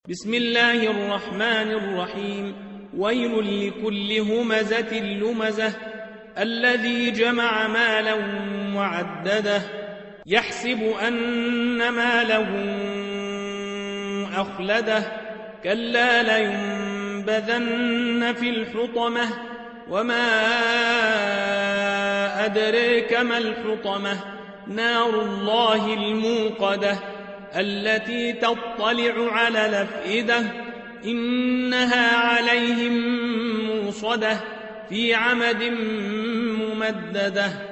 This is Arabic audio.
بسم الله الرحمن الرحيم. ويل لكل همزة لمزة الذي جمع مالا وعدده يحسب أن ماله أخلده كلا لينبذن في الحطمة وما أدريك ما الحطمة نار الله الموقدة التي تطلع على الأفئدة إنها عليهم موصدة في عمد ممددة.